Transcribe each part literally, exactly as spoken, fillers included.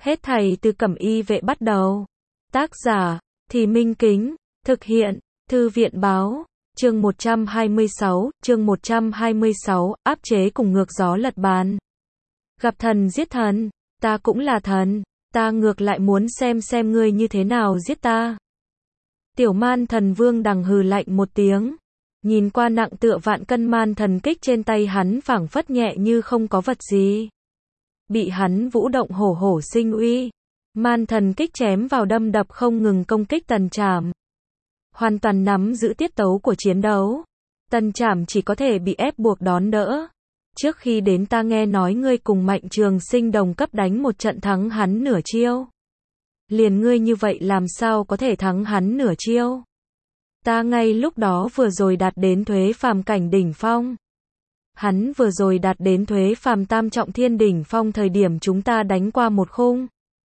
Hết thảy từ Cẩm Y Vệ bắt đầu. Tác giả, Thì Minh Kính, thực hiện, Thư viện báo, chương một trăm hai mươi sáu, chương một trăm hai mươi sáu, áp chế cùng ngược gió lật bàn. Gặp thần giết thần, ta cũng là thần, ta ngược lại muốn xem xem ngươi như thế nào giết ta. Tiểu Man Thần Vương đằng hừ lạnh một tiếng, nhìn qua nặng tựa vạn cân man thần kích trên tay hắn phảng phất nhẹ như không có vật gì. Bị hắn vũ động hổ hổ sinh uy, man thần kích chém vào đâm đập không ngừng công kích Tần Trảm. Hoàn toàn nắm giữ tiết tấu của chiến đấu. Tần Trảm chỉ có thể bị ép buộc đón đỡ. Trước khi đến ta nghe nói ngươi cùng Mạnh Trường Sinh đồng cấp đánh một trận thắng hắn nửa chiêu. Liền ngươi như vậy làm sao có thể thắng hắn nửa chiêu? Ta ngay lúc đó vừa rồi đạt đến thuế phàm cảnh đỉnh phong. Hắn vừa rồi đạt đến thuế phàm tam trọng thiên đỉnh phong thời điểm chúng ta đánh qua một khung.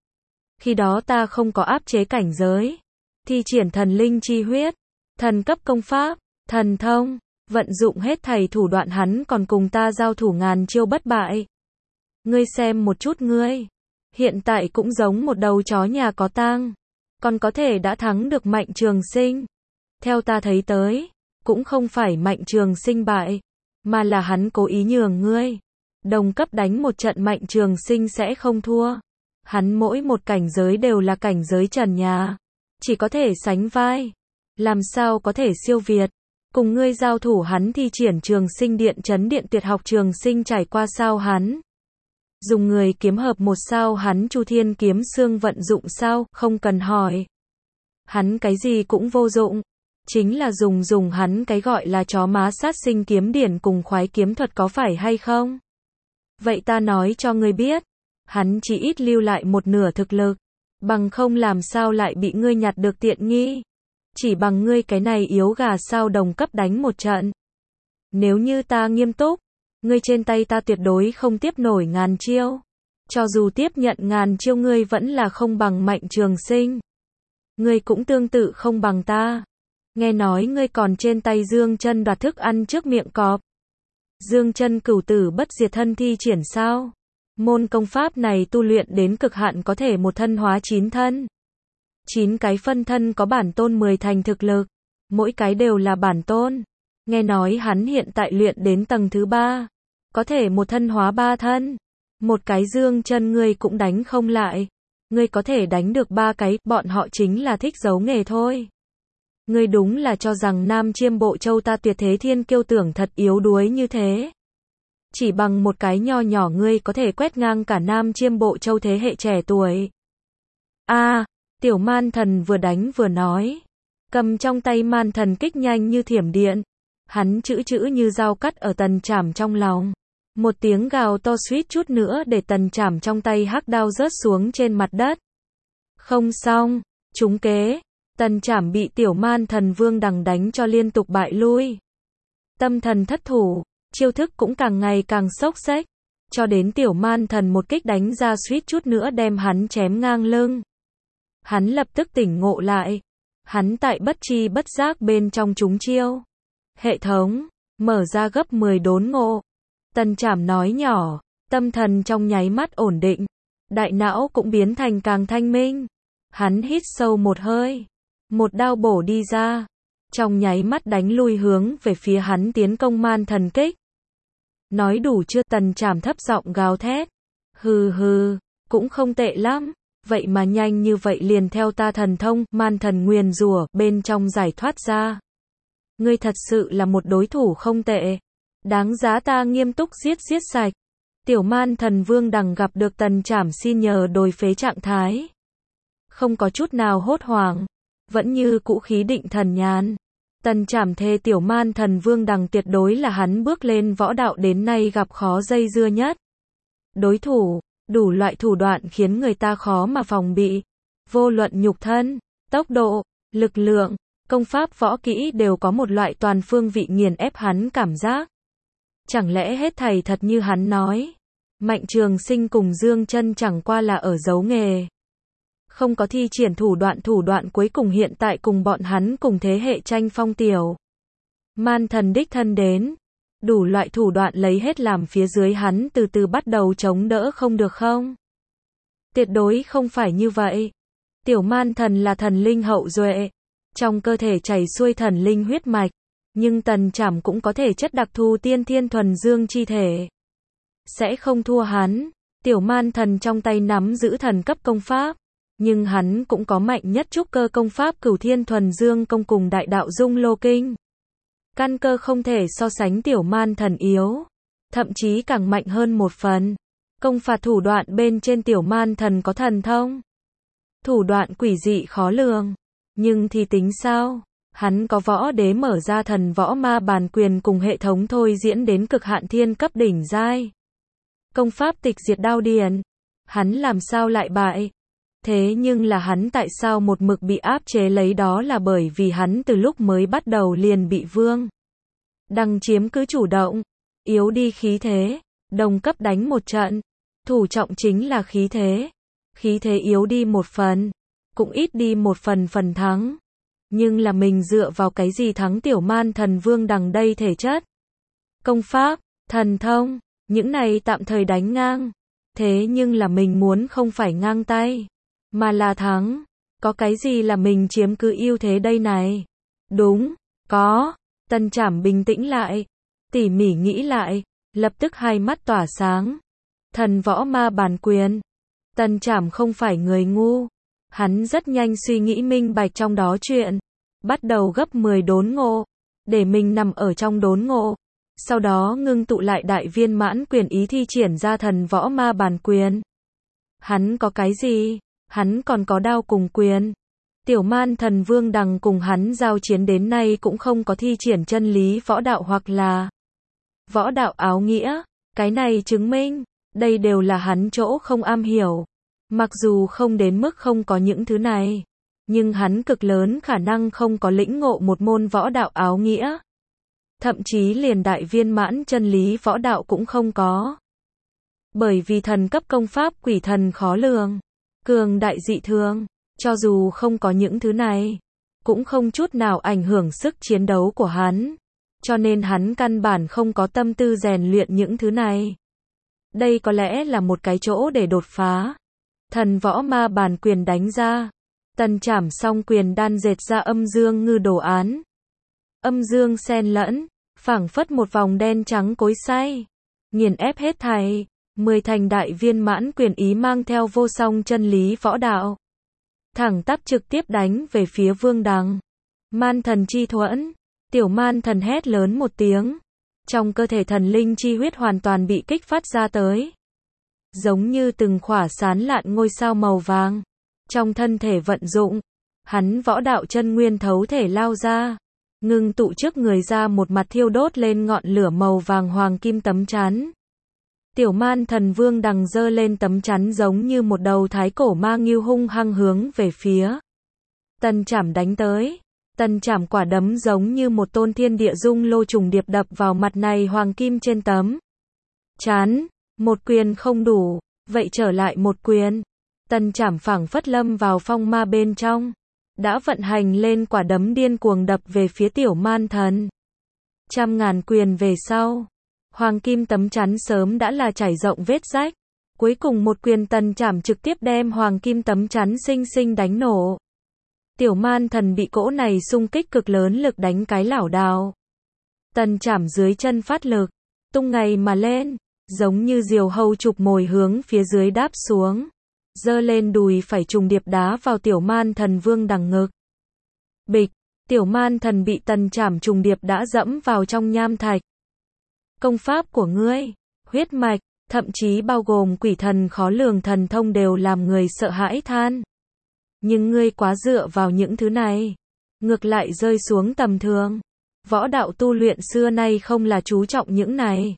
Khi đó ta không có áp chế cảnh giới. Thi triển thần linh chi huyết, thần cấp công pháp, thần thông, vận dụng hết thảy thủ đoạn hắn còn cùng ta giao thủ ngàn chiêu bất bại. Ngươi xem một chút ngươi. Hiện tại cũng giống một đầu chó nhà có tang. Còn có thể đã thắng được Mạnh Trường Sinh. Theo ta thấy tới, cũng không phải Mạnh Trường Sinh bại, mà là hắn cố ý nhường ngươi. Đồng cấp đánh một trận Mạnh Trường Sinh sẽ không thua. Hắn mỗi một cảnh giới đều là cảnh giới trần nhà. Chỉ có thể sánh vai. Làm sao có thể siêu việt. Cùng ngươi giao thủ hắn thi triển Trường Sinh Điện Chấn Điện Tuyệt Học Trường Sinh trải qua sao hắn. Dùng người kiếm hợp một sao hắn Chu Thiên Kiếm Xương vận dụng sao, không cần hỏi. Hắn cái gì cũng vô dụng. Chính là dùng dùng hắn cái gọi là chó má sát sinh kiếm điển cùng khoái kiếm thuật có phải hay không? Vậy ta nói cho ngươi biết. Hắn chỉ ít lưu lại một nửa thực lực. Bằng không làm sao lại bị ngươi nhặt được tiện nghi. Chỉ bằng ngươi cái này yếu gà sao đồng cấp đánh một trận. Nếu như ta nghiêm túc, ngươi trên tay ta tuyệt đối không tiếp nổi ngàn chiêu. Cho dù tiếp nhận ngàn chiêu ngươi vẫn là không bằng Mạnh Trường Sinh. Ngươi cũng tương tự không bằng ta. Nghe nói ngươi còn trên tay Dương Chân đoạt thức ăn trước miệng cọp. Dương Chân cửu tử bất diệt thân thi triển sao? Môn công pháp này tu luyện đến cực hạn có thể một thân hóa chín thân. Chín cái phân thân có bản tôn mười thành thực lực. Mỗi cái đều là bản tôn. Nghe nói hắn hiện tại luyện đến tầng thứ ba. Có thể một thân hóa ba thân. Một cái Dương Chân ngươi cũng đánh không lại. Ngươi có thể đánh được ba cái, bọn họ chính là thích giấu nghề thôi. Ngươi đúng là cho rằng Nam Chiêm Bộ Châu ta Tuyệt Thế Thiên Kiêu tưởng thật yếu đuối như thế. Chỉ bằng một cái nho nhỏ ngươi có thể quét ngang cả Nam Chiêm Bộ Châu thế hệ trẻ tuổi. A, à, Tiểu Man Thần vừa đánh vừa nói. Cầm trong tay man thần kích nhanh như thiểm điện. Hắn chữ chữ như dao cắt ở Tần Trảm trong lòng. Một tiếng gào to suýt chút nữa để Tần Trảm trong tay hắc đao rớt xuống trên mặt đất. Không xong, trúng kế. Tần Trảm bị Tiểu Man Thần Vương đằng đánh cho liên tục bại lui. Tâm thần thất thủ, chiêu thức cũng càng ngày càng xốc xếch. Cho đến Tiểu Man Thần một kích đánh ra suýt chút nữa đem hắn chém ngang lưng. Hắn lập tức tỉnh ngộ lại. Hắn tại bất tri bất giác bên trong trúng chiêu. Hệ thống, mở ra gấp mười đốn ngộ. Tần Trảm nói nhỏ, tâm thần trong nháy mắt ổn định. Đại não cũng biến thành càng thanh minh. Hắn hít sâu một hơi. Một đao bổ đi ra. Trong nháy mắt đánh lui hướng về phía hắn tiến công man thần kích. Nói đủ chưa? Tần Trảm thấp giọng gào thét. Hừ hừ, cũng không tệ lắm. Vậy mà nhanh như vậy liền theo ta thần thông, man thần nguyền rủa bên trong giải thoát ra. Ngươi thật sự là một đối thủ không tệ. Đáng giá ta nghiêm túc giết giết sạch. Tiểu Man Thần Vương đằng gặp được Tần Trảm xin nhờ đồi phế trạng thái. Không có chút nào hốt hoảng. Vẫn như cũ khí định thần nhàn. Tần Trảm thề Tiểu Man Thần Vương đằng tuyệt đối là hắn bước lên võ đạo đến nay gặp khó dây dưa nhất. Đối thủ, đủ loại thủ đoạn khiến người ta khó mà phòng bị. Vô luận nhục thân, tốc độ, lực lượng, công pháp võ kỹ đều có một loại toàn phương vị nghiền ép hắn cảm giác. Chẳng lẽ hết thảy thật như hắn nói? Mạnh Trường Sinh cùng Dương Chân chẳng qua là ở giấu nghề. Không có thi triển thủ đoạn thủ đoạn cuối cùng hiện tại cùng bọn hắn cùng thế hệ tranh phong tiểu. Man thần đích thân đến. Đủ loại thủ đoạn lấy hết làm phía dưới hắn từ từ bắt đầu chống đỡ không được không? Tuyệt đối không phải như vậy. Tiểu man thần là thần linh hậu duệ. Trong cơ thể chảy xuôi thần linh huyết mạch. Nhưng Tần Trảm cũng có thể chất đặc thù tiên thiên thuần dương chi thể. Sẽ không thua hắn. Tiểu man thần trong tay nắm giữ thần cấp công pháp. Nhưng hắn cũng có mạnh nhất trúc cơ công pháp Cửu Thiên Thuần Dương Công cùng Đại Đạo Dung Lô Kinh. Căn cơ không thể so sánh tiểu man thần yếu. Thậm chí càng mạnh hơn một phần. Công phạt thủ đoạn bên trên tiểu man thần có thần thông. Thủ đoạn quỷ dị khó lường. Nhưng thì tính sao? Hắn có võ đế mở ra thần võ ma bàn quyền cùng hệ thống thôi diễn đến cực hạn thiên cấp đỉnh giai. Công pháp tịch diệt đao điền. Hắn làm sao lại bại? Thế nhưng là hắn tại sao một mực bị áp chế lấy, đó là bởi vì hắn từ lúc mới bắt đầu liền bị Vương Đằng chiếm cứ chủ động, yếu đi khí thế, đồng cấp đánh một trận, thủ trọng chính là khí thế. Khí thế yếu đi một phần, cũng ít đi một phần phần thắng. Nhưng là mình dựa vào cái gì thắng tiểu man thần Vương Đằng đây? Thể chất, công pháp, thần thông, những này tạm thời đánh ngang. Thế nhưng là mình muốn không phải ngang tay, mà là thắng. Có cái gì là mình chiếm cứ ưu thế đây này? Đúng, có. Tần Trảm bình tĩnh lại, tỉ mỉ nghĩ lại, lập tức hai mắt tỏa sáng. Thần võ ma bàn quyền. Tần Trảm không phải người ngu. Hắn rất nhanh suy nghĩ minh bạch trong đó chuyện. Bắt đầu gấp mười đốn ngộ. Để mình nằm ở trong đốn ngộ. Sau đó ngưng tụ lại đại viên mãn quyền ý thi triển ra thần võ ma bàn quyền. Hắn có cái gì? Hắn còn có đao cùng quyền. Tiểu man thần Vương Đằng cùng hắn giao chiến đến nay cũng không có thi triển chân lý võ đạo hoặc là võ đạo áo nghĩa. Cái này chứng minh, đây đều là hắn chỗ không am hiểu. Mặc dù không đến mức không có những thứ này, nhưng hắn cực lớn khả năng không có lĩnh ngộ một môn võ đạo áo nghĩa. Thậm chí liền đại viên mãn chân lý võ đạo cũng không có. Bởi vì thần cấp công pháp quỷ thần khó lường, cường đại dị thường, cho dù không có những thứ này, cũng không chút nào ảnh hưởng sức chiến đấu của hắn. Cho nên hắn căn bản không có tâm tư rèn luyện những thứ này. Đây có lẽ là một cái chỗ để đột phá. Thần võ ma bàn quyền đánh ra. Tần Trảm song quyền đan dệt ra âm dương ngư đồ án. Âm dương xen lẫn, phảng phất một vòng đen trắng cối xay. Nghiền ép hết thảy. Mười thành đại viên mãn quyền ý mang theo vô song chân lý võ đạo. Thẳng tắp trực tiếp đánh về phía Vương Đằng. Man thần chi thuẫn. Tiểu man thần hét lớn một tiếng. Trong cơ thể thần linh chi huyết hoàn toàn bị kích phát ra tới. Giống như từng khỏa sán lạn ngôi sao màu vàng. Trong thân thể vận dụng, hắn võ đạo chân nguyên thấu thể lao ra. Ngưng tụ trước người ra một mặt thiêu đốt lên ngọn lửa màu vàng hoàng kim tấm chắn. Tiểu man thần Vương Đằng giơ lên tấm chắn giống như một đầu thái cổ ma ngưu hung hăng hướng về phía Tần Trảm đánh tới. Tần Trảm quả đấm giống như một tôn thiên địa dung lô trùng điệp đập vào mặt này hoàng kim trên tấm chắn. Một quyền không đủ, vậy trở lại một quyền. Tần Trảm phảng phất lâm vào phong ma bên trong, đã vận hành lên quả đấm điên cuồng đập về phía tiểu man thần. Trăm ngàn quyền về sau, hoàng kim tấm chắn sớm đã là trải rộng vết rách. Cuối cùng một quyền Tần Trảm trực tiếp đem hoàng kim tấm chắn xinh xinh đánh nổ. Tiểu man thần bị cỗ này xung kích cực lớn lực đánh cái lảo đảo. Tần Trảm dưới chân phát lực, tung ngày mà lên, giống như diều hâu chụp mồi hướng phía dưới đáp xuống. Giơ lên đùi phải trùng điệp đá vào tiểu man thần Vương Đằng ngực. Bịch, tiểu man thần bị Tần Trảm trùng điệp đã dẫm vào trong nham thạch. Công pháp của ngươi, huyết mạch, thậm chí bao gồm quỷ thần khó lường thần thông đều làm người sợ hãi than. Nhưng ngươi quá dựa vào những thứ này, ngược lại rơi xuống tầm thường. Võ đạo tu luyện xưa nay không là chú trọng những này.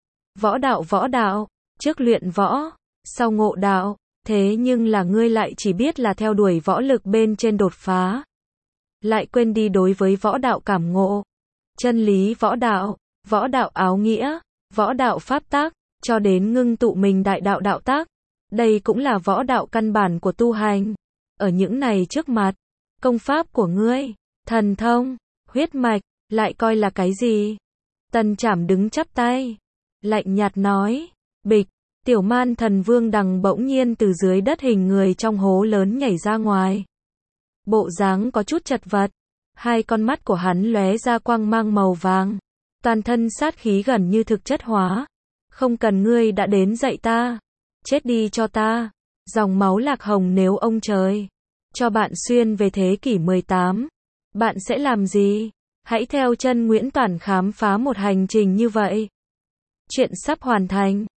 Võ đạo võ đạo, trước luyện võ, sau ngộ đạo. Thế nhưng là ngươi lại chỉ biết là theo đuổi võ lực bên trên đột phá. Lại quên đi đối với võ đạo cảm ngộ. Chân lý võ đạo, võ đạo áo nghĩa, võ đạo pháp tác, cho đến ngưng tụ mình đại đạo đạo tác. Đây cũng là võ đạo căn bản của tu hành. Ở những này trước mặt, công pháp của ngươi, thần thông, huyết mạch, lại coi là cái gì? Tần Trảm đứng chắp tay, lạnh nhạt nói, bịch, Tiểu Man Thần Vương Đằng bỗng nhiên từ dưới đất hình người trong hố lớn nhảy ra ngoài. Bộ dáng có chút chật vật, hai con mắt của hắn lóe ra quang mang màu vàng, toàn thân sát khí gần như thực chất hóa. Không cần ngươi đã đến dạy ta, chết đi cho ta. Dòng máu Lạc Hồng, nếu ông trời cho bạn xuyên về thế kỷ mười tám, bạn sẽ làm gì? Hãy theo chân Nguyễn Toản khám phá một hành trình như vậy. Chuyện sắp hoàn thành.